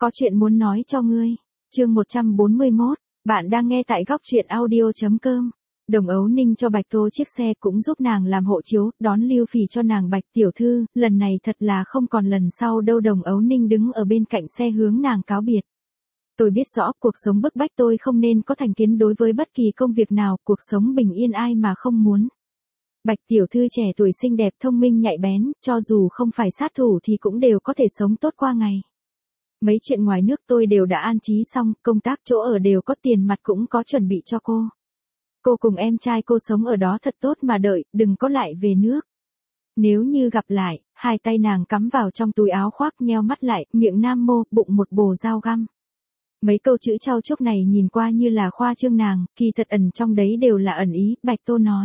Có chuyện muốn nói cho ngươi. Chương 141, bạn đang nghe tại góc truyện audio.com. Đồng Ấu Ninh cho Bạch Tô chiếc xe cũng giúp nàng làm hộ chiếu, đón Lưu Phỉ cho nàng Bạch tiểu thư, lần này thật là không còn lần sau đâu. Đồng Ấu Ninh đứng ở bên cạnh xe hướng nàng cáo biệt. Tôi biết rõ cuộc sống bức bách tôi không nên có thành kiến đối với bất kỳ công việc nào, cuộc sống bình yên ai mà không muốn. Bạch tiểu thư trẻ tuổi xinh đẹp thông minh nhạy bén, cho dù không phải sát thủ thì cũng đều có thể sống tốt qua ngày. Mấy chuyện ngoài nước tôi đều đã an trí xong, công tác chỗ ở đều có, tiền mặt cũng có chuẩn bị cho cô. Cô cùng em trai cô sống ở đó thật tốt mà đợi, đừng có lại về nước. Nếu như gặp lại, hai tay nàng cắm vào trong túi áo khoác, nheo mắt lại, miệng nam mô, bụng một bồ dao găm. Mấy câu chữ trau chuốt này nhìn qua như là khoa trương nàng, kỳ thật ẩn trong đấy đều là ẩn ý. Bạch Tô nói.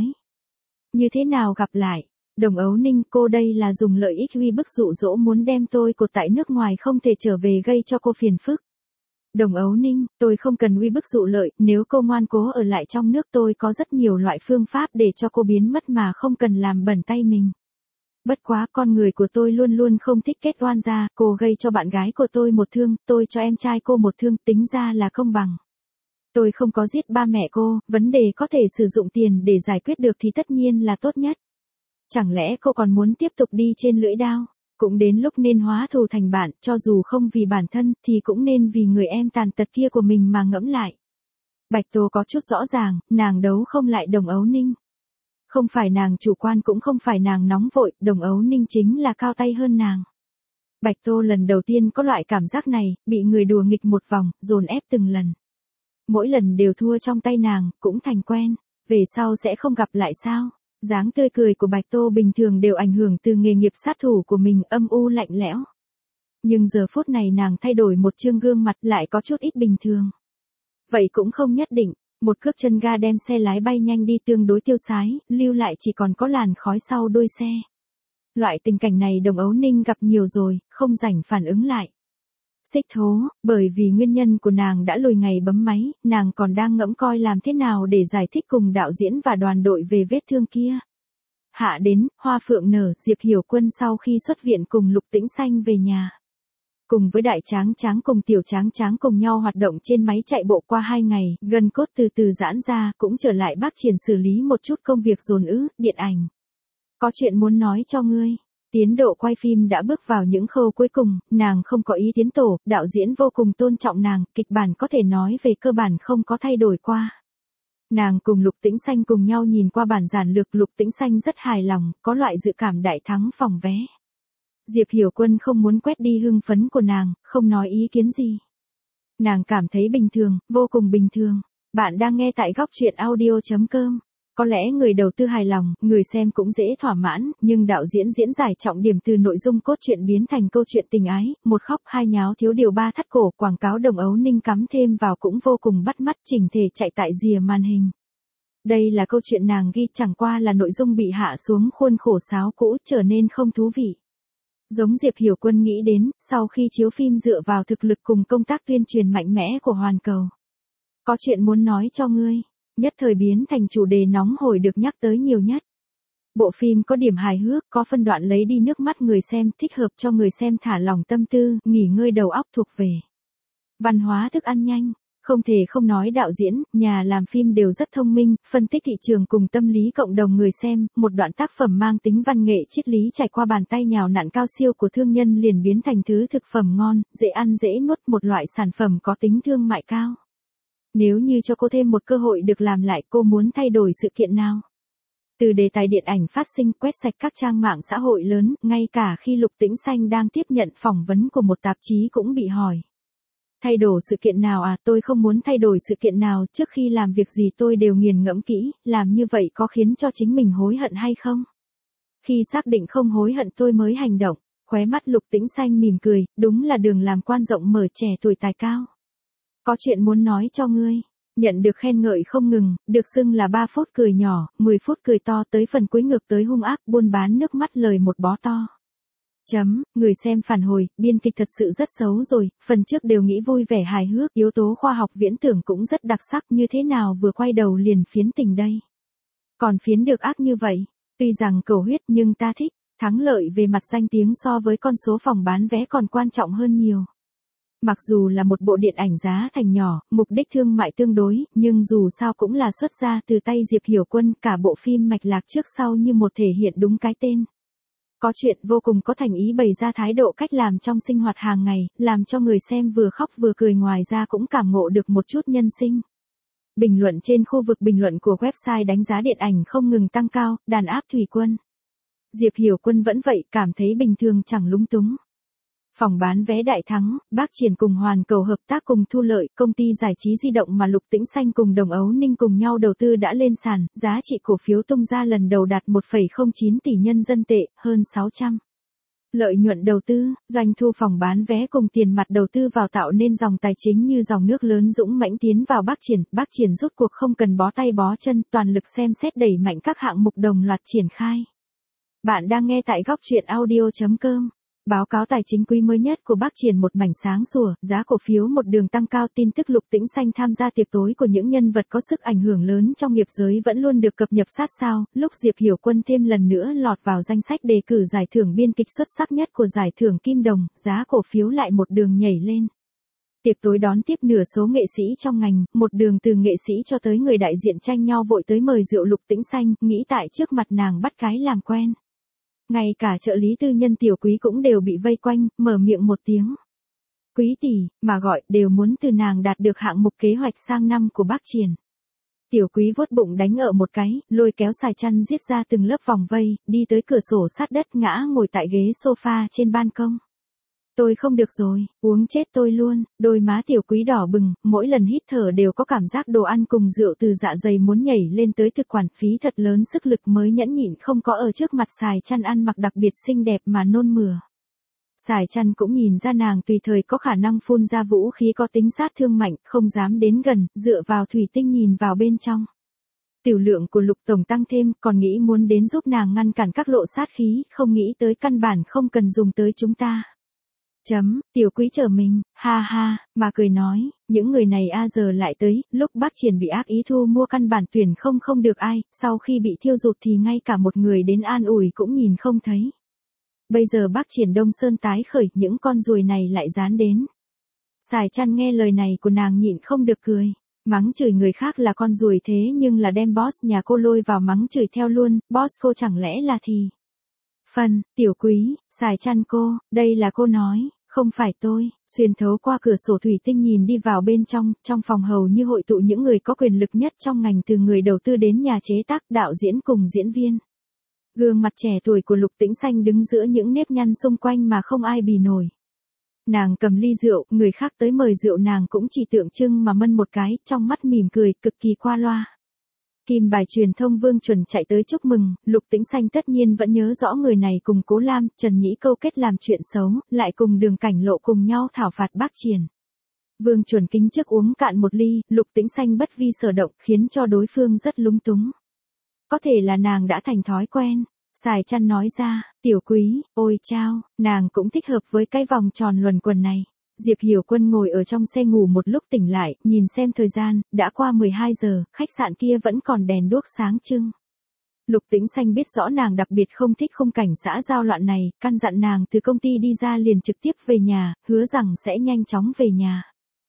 Như thế nào gặp lại? Đồng Ấu Ninh, cô đây là dùng lợi ích uy bức dụ dỗ muốn đem tôi cột tại nước ngoài không thể trở về gây cho cô phiền phức. Đồng Ấu Ninh, tôi không cần uy bức dụ lợi, nếu cô ngoan cố ở lại trong nước tôi có rất nhiều loại phương pháp để cho cô biến mất mà không cần làm bẩn tay mình. Bất quá con người của tôi luôn luôn không thích kết oan gia, cô gây cho bạn gái của tôi một thương, tôi cho em trai cô một thương, tính ra là công bằng. Tôi không có giết ba mẹ cô, vấn đề có thể sử dụng tiền để giải quyết được thì tất nhiên là tốt nhất. Chẳng lẽ cô còn muốn tiếp tục đi trên lưỡi đao? Cũng đến lúc nên hóa thù thành bạn, cho dù không vì bản thân thì cũng nên vì người em tàn tật kia của mình mà ngẫm lại. Bạch Tô có chút rõ ràng, nàng đấu không lại Đồng Ấu Ninh. Không phải nàng chủ quan cũng không phải nàng nóng vội, Đồng Ấu Ninh chính là cao tay hơn nàng. Bạch Tô lần đầu tiên có loại cảm giác này, bị người đùa nghịch một vòng, dồn ép từng lần. Mỗi lần đều thua trong tay nàng, cũng thành quen, về sau sẽ không gặp lại sao? Dáng tươi cười của Bạch Tô bình thường đều ảnh hưởng từ nghề nghiệp sát thủ của mình, âm u lạnh lẽo. Nhưng giờ phút này nàng thay đổi một trương gương mặt lại có chút ít bình thường. Vậy cũng không nhất định, một cước chân ga đem xe lái bay nhanh đi tương đối tiêu sái, lưu lại chỉ còn có làn khói sau đuôi xe. Loại tình cảnh này Đồng Ấu Ninh gặp nhiều rồi, không rảnh phản ứng lại. Xích thố, bởi vì nguyên nhân của nàng đã lùi ngày bấm máy, nàng còn đang ngẫm coi làm thế nào để giải thích cùng đạo diễn và đoàn đội về vết thương kia. Hạ đến, hoa phượng nở, Diệp Hiểu Quân sau khi xuất viện cùng Lục Tĩnh Xanh về nhà. Cùng với Đại Tráng Tráng cùng Tiểu Tráng Tráng cùng nhau hoạt động trên máy chạy bộ qua 2 ngày, gân cốt từ từ giãn ra, cũng trở lại Bắc Triển xử lý một chút công việc dồn ứ, điện ảnh. Có chuyện muốn nói cho ngươi. Tiến độ quay phim đã bước vào những khâu cuối cùng, nàng không có ý tiến tổ, đạo diễn vô cùng tôn trọng nàng, kịch bản có thể nói về cơ bản không có thay đổi qua. Nàng cùng Lục Tĩnh Xanh cùng nhau nhìn qua bản giản lược, Lục Tĩnh Xanh rất hài lòng, có loại dự cảm đại thắng phòng vé. Diệp Hiểu Quân không muốn quét đi hưng phấn của nàng, không nói ý kiến gì. Nàng cảm thấy bình thường, vô cùng bình thường. Bạn đang nghe tại góc truyện audio.com. Có lẽ người đầu tư hài lòng, người xem cũng dễ thỏa mãn, nhưng đạo diễn diễn giải trọng điểm từ nội dung cốt truyện biến thành câu chuyện tình ái, một khóc hai nháo thiếu điều ba thắt cổ, quảng cáo Đồng Ấu Ninh cắm thêm vào cũng vô cùng bắt mắt, chỉnh thể chạy tại rìa màn hình. Đây là câu chuyện nàng ghi, chẳng qua là nội dung bị hạ xuống khuôn khổ sáo cũ, trở nên không thú vị. Giống Diệp Hiểu Quân nghĩ đến, sau khi chiếu phim dựa vào thực lực cùng công tác tuyên truyền mạnh mẽ của Hoàn Cầu. Có chuyện muốn nói cho ngươi. Nhất thời biến thành chủ đề nóng hổi được nhắc tới nhiều nhất. Bộ phim có điểm hài hước, có phân đoạn lấy đi nước mắt người xem, thích hợp cho người xem thả lỏng tâm tư, nghỉ ngơi đầu óc, thuộc về văn hóa thức ăn nhanh. Không thể không nói đạo diễn, nhà làm phim đều rất thông minh, phân tích thị trường cùng tâm lý cộng đồng người xem, một đoạn tác phẩm mang tính văn nghệ triết lý trải qua bàn tay nhào nặn cao siêu của thương nhân liền biến thành thứ thực phẩm ngon, dễ ăn dễ nuốt, một loại sản phẩm có tính thương mại cao. Nếu như cho cô thêm một cơ hội được làm lại, cô muốn thay đổi sự kiện nào? Từ đề tài điện ảnh phát sinh, quét sạch các trang mạng xã hội lớn, ngay cả khi Lục Tĩnh Xanh đang tiếp nhận phỏng vấn của một tạp chí cũng bị hỏi. Thay đổi sự kiện nào à? Tôi không muốn thay đổi sự kiện nào, trước khi làm việc gì tôi đều nghiền ngẫm kỹ, làm như vậy có khiến cho chính mình hối hận hay không? Khi xác định không hối hận tôi mới hành động. Khóe mắt Lục Tĩnh Xanh mỉm cười, đúng là đường làm quan rộng mở, trẻ tuổi tài cao. Có chuyện muốn nói cho ngươi. Nhận được khen ngợi không ngừng, được xưng là 3 phút cười nhỏ, 10 phút cười to, tới phần cuối ngược tới hung ác, buôn bán nước mắt lời một bó to. Người xem phản hồi, biên kịch thật sự rất xấu rồi, phần trước đều nghĩ vui vẻ hài hước, yếu tố khoa học viễn tưởng cũng rất đặc sắc, như thế nào vừa quay đầu liền phiến tình đây. Còn phiến được ác như vậy, tuy rằng cầu huyết nhưng ta thích, thắng lợi về mặt danh tiếng so với con số phòng bán vé còn quan trọng hơn nhiều. Mặc dù là một bộ điện ảnh giá thành nhỏ, mục đích thương mại tương đối, nhưng dù sao cũng là xuất ra từ tay Diệp Hiểu Quân, cả bộ phim mạch lạc trước sau như một thể hiện đúng cái tên. Có chuyện vô cùng có thành ý bày ra thái độ cách làm trong sinh hoạt hàng ngày, làm cho người xem vừa khóc vừa cười, ngoài ra cũng cảm ngộ được một chút nhân sinh. Bình luận trên khu vực bình luận của website đánh giá điện ảnh không ngừng tăng cao, đàn áp Thủy Quân. Diệp Hiểu Quân vẫn vậy, cảm thấy bình thường chẳng lúng túng. Phòng bán vé đại thắng, Bác Triển cùng Hoàn Cầu hợp tác cùng thu lợi, công ty giải trí di động mà Lục Tĩnh Xanh cùng Đồng Ấu Ninh cùng nhau đầu tư đã lên sàn, giá trị cổ phiếu tung ra lần đầu đạt 1,09 tỷ nhân dân tệ, hơn 600. Lợi nhuận đầu tư, doanh thu phòng bán vé cùng tiền mặt đầu tư vào tạo nên dòng tài chính như dòng nước lớn dũng mãnh tiến vào Bác Triển rút cuộc không cần bó tay bó chân, toàn lực xem xét đẩy mạnh các hạng mục đồng loạt triển khai. Bạn đang nghe tại góc truyện audio.com. Báo cáo tài chính quý mới nhất của Bác Triển một mảnh sáng sủa, giá cổ phiếu một đường tăng cao. Tin tức Lục Tĩnh Xanh tham gia tiệc tối của những nhân vật có sức ảnh hưởng lớn trong nghiệp giới vẫn luôn được cập nhật sát sao, lúc Diệp Hiểu Quân thêm lần nữa lọt vào danh sách đề cử giải thưởng biên kịch xuất sắc nhất của giải thưởng Kim Đồng, giá cổ phiếu lại một đường nhảy lên. Tiệc tối đón tiếp nửa số nghệ sĩ trong ngành, một đường từ nghệ sĩ cho tới người đại diện tranh nhau vội tới mời rượu Lục Tĩnh Xanh, nghĩ tại trước mặt nàng bắt cái làm quen. Ngay cả trợ lý tư nhân Tiểu Quý cũng đều bị vây quanh, mở miệng một tiếng. Quý tỷ, mà gọi, đều muốn từ nàng đạt được hạng mục kế hoạch sang năm của Bác Triển. Tiểu Quý vuốt bụng đánh ở một cái, lôi kéo xài chăn giết ra từng lớp vòng vây, đi tới cửa sổ sát đất ngã ngồi tại ghế sofa trên ban công. Tôi không được rồi, uống chết tôi luôn, đôi má Tiểu Quý đỏ bừng, mỗi lần hít thở đều có cảm giác đồ ăn cùng rượu từ dạ dày muốn nhảy lên tới thực quản, phí thật lớn sức lực mới nhẫn nhịn không có ở trước mặt xài chăn ăn mặc đặc biệt xinh đẹp mà nôn mửa. Xài chăn cũng nhìn ra nàng tùy thời có khả năng phun ra vũ khí có tính sát thương mạnh, không dám đến gần, dựa vào thủy tinh nhìn vào bên trong. Tiểu lượng của Lục tổng tăng thêm, còn nghĩ muốn đến giúp nàng ngăn cản các lộ sát khí, không nghĩ tới căn bản không cần dùng tới chúng ta. Tiểu Quý trở mình, ha ha, mà cười nói, những người này giờ lại tới, lúc Bác Triển bị ác ý thu mua căn bản tuyển không được ai, sau khi bị thiêu rụt thì ngay cả một người đến an ủi cũng nhìn không thấy. Bây giờ Bác Triển Đông Sơn tái khởi, những con ruồi này lại dán đến. Xài chăn nghe lời này của nàng nhịn không được cười, mắng chửi người khác là con ruồi thế nhưng là đem boss nhà cô lôi vào mắng chửi theo luôn, boss cô chẳng lẽ là thì. Tiểu Quý, xài chăn cô, đây là cô nói. Không phải tôi, xuyên thấu qua cửa sổ thủy tinh nhìn đi vào bên trong phòng hầu như hội tụ những người có quyền lực nhất trong ngành, từ người đầu tư đến nhà chế tác, đạo diễn cùng diễn viên. Gương mặt trẻ tuổi của Lục Tĩnh Xanh đứng giữa những nếp nhăn xung quanh mà không ai bì nổi. Nàng cầm ly rượu, người khác tới mời rượu nàng cũng chỉ tượng trưng mà mân một cái, trong mắt mỉm cười, cực kỳ qua loa. Kim bài truyền thông Vương Chuẩn chạy tới chúc mừng, Lục Tĩnh Xanh tất nhiên vẫn nhớ rõ người này cùng Cố Lam, Trần Nhĩ câu kết làm chuyện xấu, lại cùng Đường Cảnh Lộ cùng nhau thảo phạt Bác Triển. Vương Chuẩn kính trước uống cạn một ly, Lục Tĩnh Xanh bất vi sở động khiến cho đối phương rất lúng túng. Có thể là nàng đã thành thói quen, xài chăn nói ra, Tiểu Quý, ôi chao, nàng cũng thích hợp với cái vòng tròn luẩn quẩn này. Diệp Hiểu Quân ngồi ở trong xe ngủ một lúc tỉnh lại, nhìn xem thời gian, đã qua 12 giờ, khách sạn kia vẫn còn đèn đuốc sáng trưng. Lục Tĩnh Xanh biết rõ nàng đặc biệt không thích khung cảnh xã giao loạn này, căn dặn nàng từ công ty đi ra liền trực tiếp về nhà, hứa rằng sẽ nhanh chóng về nhà.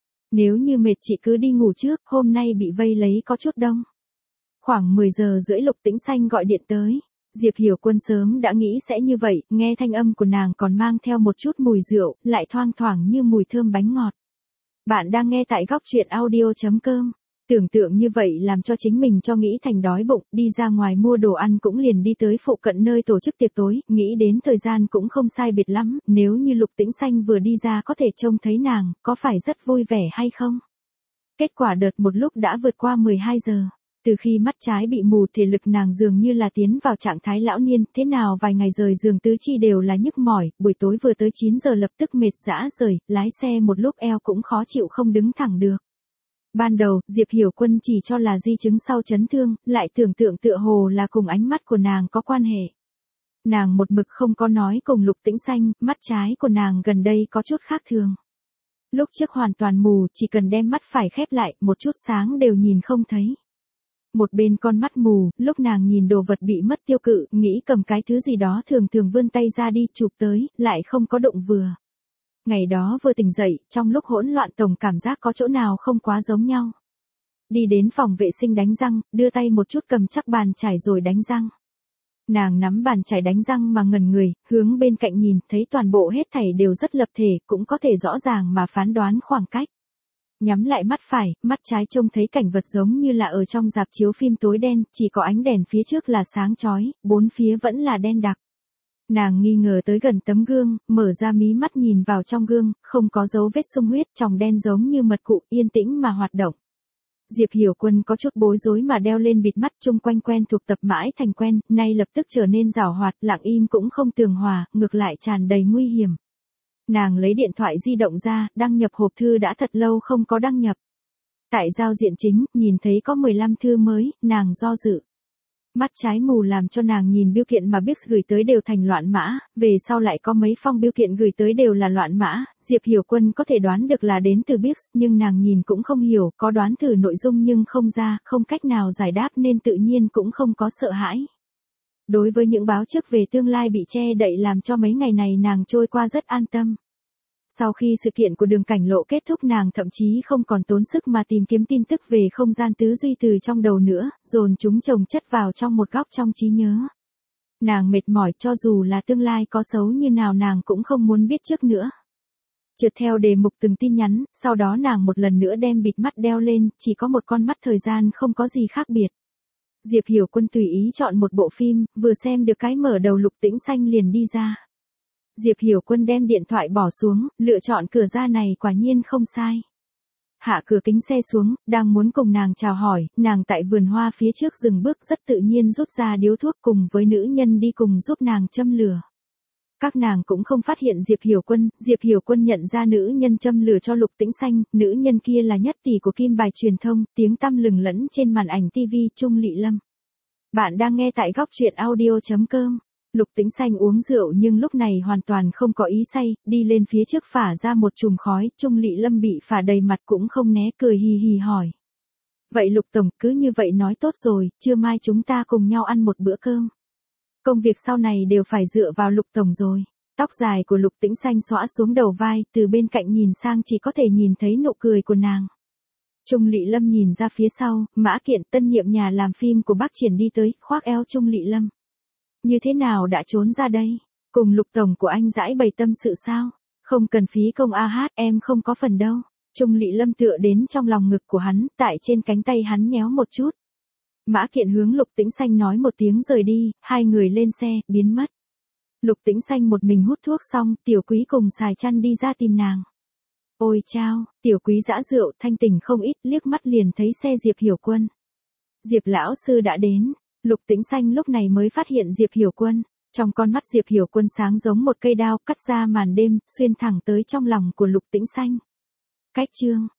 Nếu như mệt chị cứ đi ngủ trước, hôm nay bị vây lấy có chút đông. Khoảng 10 giờ rưỡi Lục Tĩnh Xanh gọi điện tới. Diệp Hiểu Quân sớm đã nghĩ sẽ như vậy, nghe thanh âm của nàng còn mang theo một chút mùi rượu, lại thoang thoảng như mùi thơm bánh ngọt. Bạn đang nghe tại góc truyện audio.com. Tưởng tượng như vậy làm cho chính mình cho nghĩ thành đói bụng, đi ra ngoài mua đồ ăn cũng liền đi tới phụ cận nơi tổ chức tiệc tối, nghĩ đến thời gian cũng không sai biệt lắm, nếu như Lục Tĩnh Xanh vừa đi ra có thể trông thấy nàng, có phải rất vui vẻ hay không? Kết quả đợt một lúc đã vượt qua 12 giờ. Từ khi mắt trái bị mù thể lực nàng dường như là tiến vào trạng thái lão niên, thế nào vài ngày rời giường tứ chi đều là nhức mỏi, buổi tối vừa tới 9 giờ lập tức mệt rã rời, lái xe một lúc eo cũng khó chịu không đứng thẳng được. Ban đầu, Diệp Hiểu Quân chỉ cho là di chứng sau chấn thương, lại tưởng tượng tựa hồ là cùng ánh mắt của nàng có quan hệ. Nàng một mực không có nói cùng Lục Tĩnh Xanh, mắt trái của nàng gần đây có chút khác thường. Lúc trước hoàn toàn mù, chỉ cần đem mắt phải khép lại, một chút sáng đều nhìn không thấy. Một bên con mắt mù, lúc nàng nhìn đồ vật bị mất tiêu cự, nghĩ cầm cái thứ gì đó thường thường vươn tay ra đi chụp tới, lại không có động vừa. Ngày đó vừa tỉnh dậy, trong lúc hỗn loạn tổng cảm giác có chỗ nào không quá giống nhau. Đi đến phòng vệ sinh đánh răng, đưa tay một chút cầm chắc bàn chải rồi đánh răng. Nàng nắm bàn chải đánh răng mà ngẩn người, hướng bên cạnh nhìn, thấy toàn bộ hết thảy đều rất lập thể, cũng có thể rõ ràng mà phán đoán khoảng cách. Nhắm lại mắt phải, mắt trái trông thấy cảnh vật giống như là ở trong rạp chiếu phim tối đen, chỉ có ánh đèn phía trước là sáng chói, bốn phía vẫn là đen đặc. Nàng nghi ngờ tới gần tấm gương, mở ra mí mắt nhìn vào trong gương, không có dấu vết sung huyết, tròng đen giống như mật cụ, yên tĩnh mà hoạt động. Diệp Hiểu Quân có chút bối rối mà đeo lên bịt mắt, chung quanh quen thuộc tập mãi thành quen, nay lập tức trở nên giảo hoạt, lặng im cũng không tường hòa, ngược lại tràn đầy nguy hiểm. Nàng lấy điện thoại di động ra, đăng nhập hộp thư đã thật lâu không có đăng nhập. Tại giao diện chính, nhìn thấy có 15 thư mới, nàng do dự. Mắt trái mù làm cho nàng nhìn bưu kiện mà Bix gửi tới đều thành loạn mã, về sau lại có mấy phong bưu kiện gửi tới đều là loạn mã, Diệp Hiểu Quân có thể đoán được là đến từ Bix, nhưng nàng nhìn cũng không hiểu, có đoán thử nội dung nhưng không ra, không cách nào giải đáp nên tự nhiên cũng không có sợ hãi. Đối với những báo trước về tương lai bị che đậy làm cho mấy ngày này nàng trôi qua rất an tâm. Sau khi sự kiện của đường cảnh lộ kết thúc nàng thậm chí không còn tốn sức mà tìm kiếm tin tức về không gian tứ duy từ trong đầu nữa, dồn chúng chồng chất vào trong một góc trong trí nhớ. Nàng mệt mỏi, cho dù là tương lai có xấu như nào nàng cũng không muốn biết trước nữa. Trượt theo đề mục từng tin nhắn, sau đó nàng một lần nữa đem bịt mắt đeo lên, chỉ có một con mắt thời gian không có gì khác biệt. Diệp Hiểu Quân tùy ý chọn một bộ phim, vừa xem được cái mở đầu Lục Tĩnh Xanh liền đi ra. Diệp Hiểu Quân đem điện thoại bỏ xuống, lựa chọn cửa ra này quả nhiên không sai. Hạ cửa kính xe xuống, đang muốn cùng nàng chào hỏi, nàng tại vườn hoa phía trước dừng bước rất tự nhiên rút ra điếu thuốc cùng với nữ nhân đi cùng giúp nàng châm lửa. Các nàng cũng không phát hiện Diệp Hiểu Quân nhận ra nữ nhân châm lửa cho Lục Tĩnh Xanh, nữ nhân kia là nhất tỷ của Kim Bài truyền thông, tiếng tăm lừng lẫy trên màn ảnh TV Trung Lị Lâm. Bạn đang nghe tại góc truyện audio.com. Lục Tĩnh Xanh uống rượu nhưng lúc này hoàn toàn không có ý say, đi lên phía trước phả ra một chùm khói, Trung Lị Lâm bị phả đầy mặt cũng không né, cười hì hì hỏi. Vậy Lục Tổng, cứ như vậy nói tốt rồi, trưa mai chúng ta cùng nhau ăn một bữa cơm. Công việc sau này đều phải dựa vào Lục Tổng rồi. Tóc dài của Lục Tĩnh Xanh xõa xuống đầu vai, từ bên cạnh nhìn sang chỉ có thể nhìn thấy nụ cười của nàng. Trung Lị Lâm nhìn ra phía sau, Mã Kiện, tân nhiệm nhà làm phim của Bác Triển đi tới, khoác eo Trung Lị Lâm. Như thế nào đã trốn ra đây? Cùng Lục Tổng của anh giải bày tâm sự sao? Không cần phí công em không có phần đâu. Trung Lị Lâm tựa đến trong lòng ngực của hắn, tại trên cánh tay hắn nhéo một chút. Mã Kiện hướng Lục Tĩnh Xanh nói một tiếng rời đi, hai người lên xe, biến mất. Lục Tĩnh Xanh một mình hút thuốc xong, Tiểu Quý cùng xài chăn đi ra tìm nàng. Ôi chao, Tiểu Quý dã rượu, thanh tỉnh không ít, liếc mắt liền thấy xe Diệp Hiểu Quân. Diệp lão sư đã đến. Lục Tĩnh Xanh lúc này mới phát hiện Diệp Hiểu Quân, trong con mắt Diệp Hiểu Quân sáng giống một cây đao cắt ra màn đêm, xuyên thẳng tới trong lòng của Lục Tĩnh Xanh. Cách chương